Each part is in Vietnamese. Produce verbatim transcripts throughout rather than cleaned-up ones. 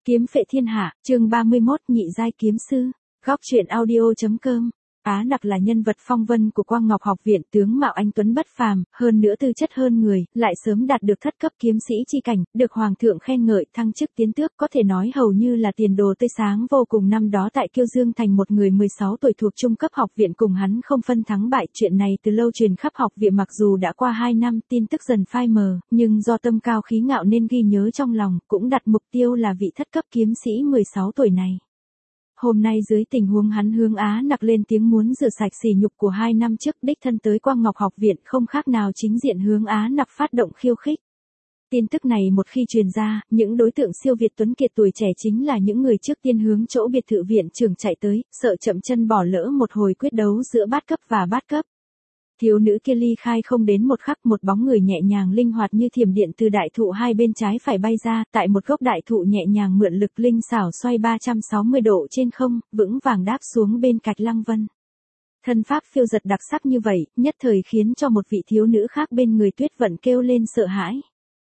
Kiếm phệ thiên hạ, chương ba mươi mốt, nhị giai kiếm sư. Góc truyện audio chấm com. Á Nặc là nhân vật phong vân của Quang Ngọc học viện, tướng mạo anh tuấn bất phàm, hơn nữa tư chất hơn người, lại sớm đạt được thất cấp kiếm sĩ chi cảnh, được hoàng thượng khen ngợi, thăng chức tiến tước, có thể nói hầu như là tiền đồ tươi sáng vô cùng. Năm đó tại Kiêu Dương thành, một người mười sáu tuổi thuộc trung cấp học viện cùng hắn không phân thắng bại, chuyện này từ lâu truyền khắp học viện. Mặc dù đã qua hai năm, tin tức dần phai mờ, nhưng do tâm cao khí ngạo nên ghi nhớ trong lòng, cũng đặt mục tiêu là vị thất cấp kiếm sĩ mười sáu tuổi này. Hôm nay dưới tình huống hắn hướng Á Nặc lên tiếng muốn rửa sạch sỉ nhục của hai năm trước, đích thân tới Quang Ngọc học viện, không khác nào chính diện hướng Á Nặc phát động khiêu khích. Tin tức này một khi truyền ra, những đối tượng siêu việt tuấn kiệt tuổi trẻ chính là những người trước tiên hướng chỗ biệt thự viện trưởng chạy tới, sợ chậm chân bỏ lỡ một hồi quyết đấu giữa bát cấp và bát cấp. Thiếu nữ kia ly khai không đến một khắc, một bóng người nhẹ nhàng linh hoạt như thiểm điện từ đại thụ hai bên trái phải bay ra, tại một gốc đại thụ nhẹ nhàng mượn lực linh xảo xoay ba trăm sáu mươi độ trên không, vững vàng đáp xuống bên cạnh Lăng Vân. Thân pháp phiêu giật đặc sắc như vậy, nhất thời khiến cho một vị thiếu nữ khác bên người Tuyết Vận kêu lên sợ hãi.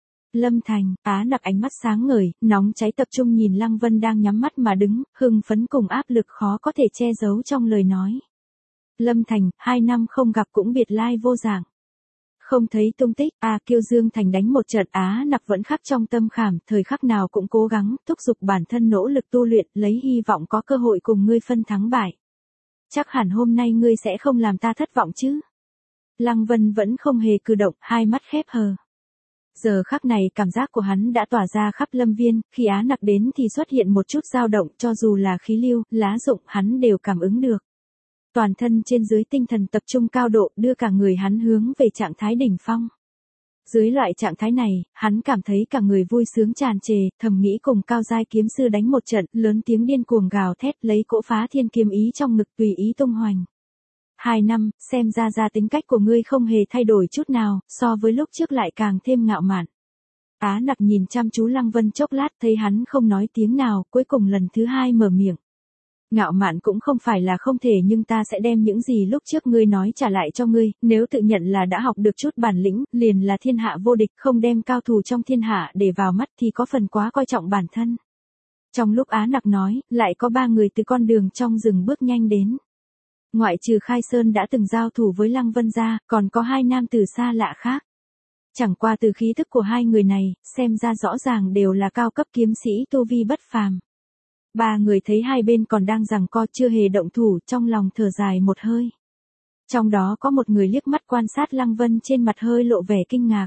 Lâm Thành, Á Nặc ánh mắt sáng ngời, nóng cháy tập trung nhìn Lăng Vân đang nhắm mắt mà đứng, hưng phấn cùng áp lực khó có thể che giấu trong lời nói. Lâm Thành, hai năm không gặp cũng biệt lai vô dạng. Không thấy tung tích, à Kiêu Dương thành đánh một trận. Á Nặc vẫn khắc trong tâm khảm, thời khắc nào cũng cố gắng, thúc giục bản thân nỗ lực tu luyện, lấy hy vọng có cơ hội cùng ngươi phân thắng bại. Chắc hẳn hôm nay ngươi sẽ không làm ta thất vọng chứ. Lăng Vân vẫn không hề cử động, hai mắt khép hờ. Giờ khắc này cảm giác của hắn đã tỏa ra khắp lâm viên, khi Á Nặc đến thì xuất hiện một chút dao động, cho dù là khí lưu, lá rụng, hắn đều cảm ứng được. Toàn thân trên dưới tinh thần tập trung cao độ, đưa cả người hắn hướng về trạng thái đỉnh phong. Dưới loại trạng thái này, hắn cảm thấy cả người vui sướng tràn trề, thầm nghĩ cùng cao giai kiếm sư đánh một trận, lớn tiếng điên cuồng gào thét, lấy cỗ phá thiên kiếm ý trong ngực tùy ý tung hoành. Hai năm, xem ra ra tính cách của ngươi không hề thay đổi chút nào, so với lúc trước lại càng thêm ngạo mạn. Á Nặc nhìn chăm chú Lăng Vân chốc lát, thấy hắn không nói tiếng nào, cuối cùng lần thứ hai mở miệng. Ngạo mạn cũng không phải là không thể, nhưng ta sẽ đem những gì lúc trước ngươi nói trả lại cho ngươi, nếu tự nhận là đã học được chút bản lĩnh, liền là thiên hạ vô địch, không đem cao thủ trong thiên hạ để vào mắt thì có phần quá coi trọng bản thân. Trong lúc Á Nặc nói, lại có ba người từ con đường trong rừng bước nhanh đến. Ngoại trừ Khai Sơn đã từng giao thủ với Lăng Vân ra, còn có hai nam tử xa lạ khác. Chẳng qua từ khí thức của hai người này, xem ra rõ ràng đều là cao cấp kiếm sĩ tu vi bất phàm. Ba người thấy hai bên còn đang giằng co chưa hề động thủ, trong lòng thở dài một hơi. Trong đó có một người liếc mắt quan sát Lăng Vân, trên mặt hơi lộ vẻ kinh ngạc.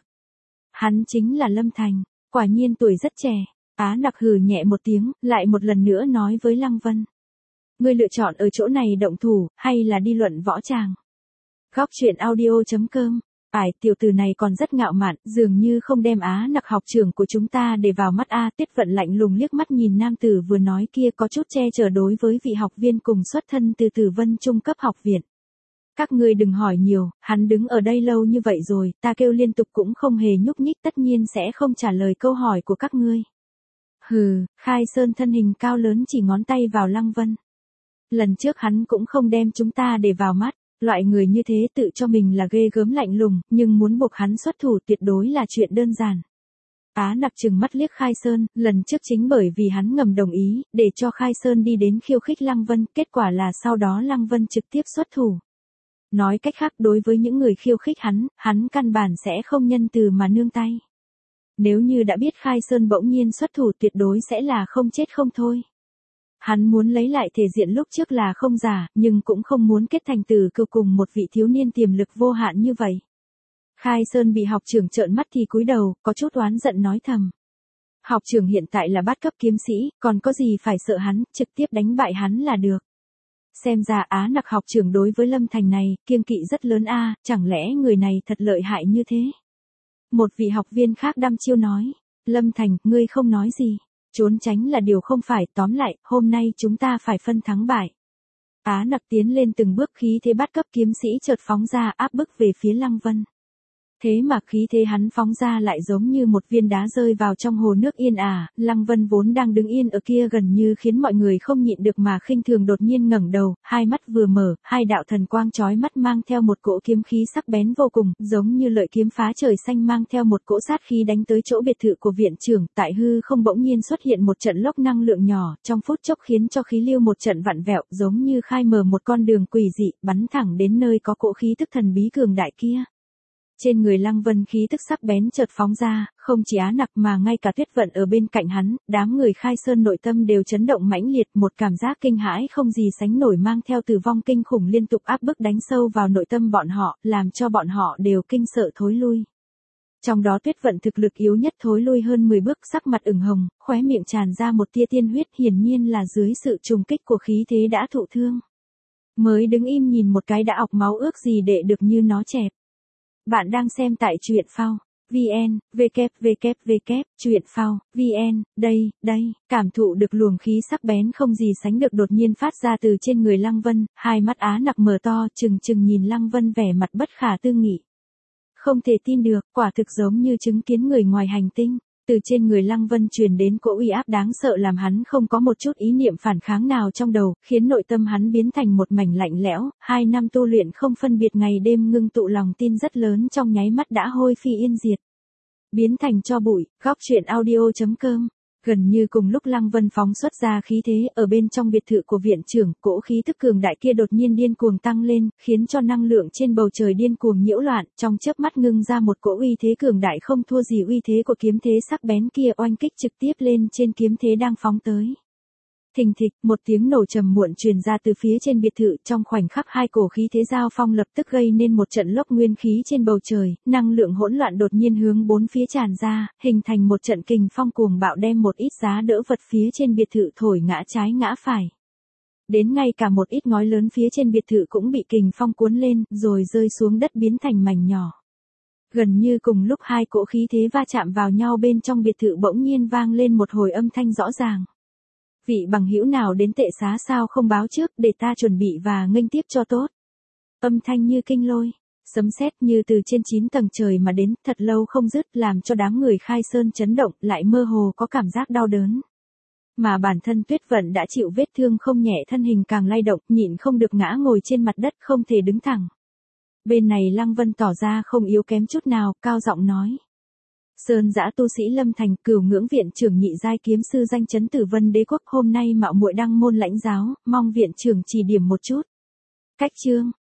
Hắn chính là Lâm Thành, quả nhiên tuổi rất trẻ. Á Nặc hừ nhẹ một tiếng, lại một lần nữa nói với Lăng Vân. Ngươi lựa chọn ở chỗ này động thủ, hay là đi luận võ tràng? Góc truyện audio chấm com. Ải, tiểu tử này còn rất ngạo mạn, dường như không đem Á Nặc học trưởng của chúng ta để vào mắt a. Tuyết Vận lạnh lùng liếc mắt nhìn nam tử vừa nói kia, có chút che chở đối với vị học viên cùng xuất thân từ Tử Vân trung cấp học viện. Các ngươi đừng hỏi nhiều, hắn đứng ở đây lâu như vậy rồi, ta kêu liên tục cũng không hề nhúc nhích, tất nhiên sẽ không trả lời câu hỏi của các ngươi. Hừ, Khai Sơn thân hình cao lớn chỉ ngón tay vào Lăng Vân. Lần trước hắn cũng không đem chúng ta để vào mắt. Loại người như thế tự cho mình là ghê gớm lạnh lùng, nhưng muốn buộc hắn xuất thủ tuyệt đối là chuyện đơn giản. Á Nặc trừng mắt liếc Khai Sơn, lần trước chính bởi vì hắn ngầm đồng ý, để cho Khai Sơn đi đến khiêu khích Lăng Vân, kết quả là sau đó Lăng Vân trực tiếp xuất thủ. Nói cách khác, đối với những người khiêu khích hắn, hắn căn bản sẽ không nhân từ mà nương tay. Nếu như đã biết Khai Sơn bỗng nhiên xuất thủ tuyệt đối sẽ là không chết không thôi. Hắn muốn lấy lại thể diện lúc trước là không giả, nhưng cũng không muốn kết thành tử cừu cùng một vị thiếu niên tiềm lực vô hạn như vậy. Khai Sơn bị học trưởng trợn mắt thì cúi đầu, có chút oán giận nói thầm. Học trưởng hiện tại là bát cấp kiếm sĩ, còn có gì phải sợ hắn, trực tiếp đánh bại hắn là được. Xem ra Á Nặc học trưởng đối với Lâm Thành này, kiêng kỵ rất lớn a, chẳng lẽ người này thật lợi hại như thế? Một vị học viên khác đăm chiêu nói, Lâm Thành, ngươi không nói gì. Trốn tránh là điều không phải, tóm lại, hôm nay chúng ta phải phân thắng bại. Á Nặc tiến lên từng bước, khí thế bát cấp kiếm sĩ chợt phóng ra, áp bức về phía Lăng Vân. Thế mà khí thế hắn phóng ra lại giống như một viên đá rơi vào trong hồ nước yên ả, Lăng Vân vốn đang đứng yên ở kia gần như khiến mọi người không nhịn được mà khinh thường đột nhiên ngẩng đầu, hai mắt vừa mở, hai đạo thần quang chói mắt mang theo một cỗ kiếm khí sắc bén vô cùng, giống như lợi kiếm phá trời xanh mang theo một cỗ sát khí đánh tới chỗ biệt thự của viện trưởng, tại hư không bỗng nhiên xuất hiện một trận lốc năng lượng nhỏ, trong phút chốc khiến cho khí lưu một trận vặn vẹo, giống như khai mở một con đường quỷ dị, bắn thẳng đến nơi có cỗ khí tức thần bí cường đại kia. Trên người Lăng Vân khí tức sắc bén chợt phóng ra, không chỉ Á Nặc mà ngay cả Tuyết Vận ở bên cạnh hắn, đám người Khai Sơn nội tâm đều chấn động mãnh liệt, một cảm giác kinh hãi không gì sánh nổi mang theo tử vong kinh khủng liên tục áp bức đánh sâu vào nội tâm bọn họ, làm cho bọn họ đều kinh sợ thối lui. Trong đó Tuyết Vận thực lực yếu nhất thối lui hơn mười bước, sắc mặt ửng hồng, khóe miệng tràn ra một tia tiên huyết, hiển nhiên là dưới sự trùng kích của khí thế đã thụ thương. Mới đứng im nhìn một cái đã ọc máu, ước gì để được như nó chẹp. Bạn đang xem tại truyện phao vn, www, truyện phao vn, đây, đây, cảm thụ được luồng khí sắc bén không gì sánh được đột nhiên phát ra từ trên người Lăng Vân, hai mắt Á Nặc mở to, trừng trừng nhìn Lăng Vân vẻ mặt bất khả tư nghị. Không thể tin được, quả thực giống như chứng kiến người ngoài hành tinh. Từ trên người Lăng Vân truyền đến cỗ uy áp đáng sợ làm hắn không có một chút ý niệm phản kháng nào trong đầu, khiến nội tâm hắn biến thành một mảnh lạnh lẽo, hai năm tu luyện không phân biệt ngày đêm ngưng tụ lòng tin rất lớn trong nháy mắt đã hôi phi yên diệt. Biến thành tro bụi, góc truyện audio chấm com. Gần như cùng lúc Lăng Vân phóng xuất ra khí thế, ở bên trong biệt thự của viện trưởng, cỗ khí tức cường đại kia đột nhiên điên cuồng tăng lên, khiến cho năng lượng trên bầu trời điên cuồng nhiễu loạn, trong chớp mắt ngưng ra một cỗ uy thế cường đại không thua gì uy thế của kiếm thế sắc bén kia, oanh kích trực tiếp lên trên kiếm thế đang phóng tới. Thình thịch, một tiếng nổ trầm muộn truyền ra từ phía trên biệt thự, trong khoảnh khắc hai cổ khí thế giao phong lập tức gây nên một trận lốc nguyên khí trên bầu trời, năng lượng hỗn loạn đột nhiên hướng bốn phía tràn ra, hình thành một trận kình phong cuồng bạo đem một ít giá đỡ vật phía trên biệt thự thổi ngã trái ngã phải. Đến ngay cả một ít ngói lớn phía trên biệt thự cũng bị kình phong cuốn lên, rồi rơi xuống đất biến thành mảnh nhỏ. Gần như cùng lúc hai cỗ khí thế va chạm vào nhau bên trong biệt thự bỗng nhiên vang lên một hồi âm thanh rõ ràng. Vị bằng hữu nào đến tệ xá sao không báo trước để ta chuẩn bị và nghênh tiếp cho tốt. Âm thanh như kinh lôi, sấm sét như từ trên chín tầng trời mà đến, thật lâu không dứt, làm cho đám người Khai Sơn chấn động, lại mơ hồ có cảm giác đau đớn. Mà bản thân Tuyết Vận đã chịu vết thương không nhẹ, thân hình càng lay động, nhịn không được ngã ngồi trên mặt đất không thể đứng thẳng. Bên này Lăng Vân tỏ ra không yếu kém chút nào, cao giọng nói. Sơn Dã tu sĩ Lâm Thành, Cửu Ngưỡng viện trưởng nhị giai kiếm sư danh chấn Tử Vân Đế quốc, hôm nay mạo muội đăng môn lãnh giáo, mong viện trưởng chỉ điểm một chút. Cách chương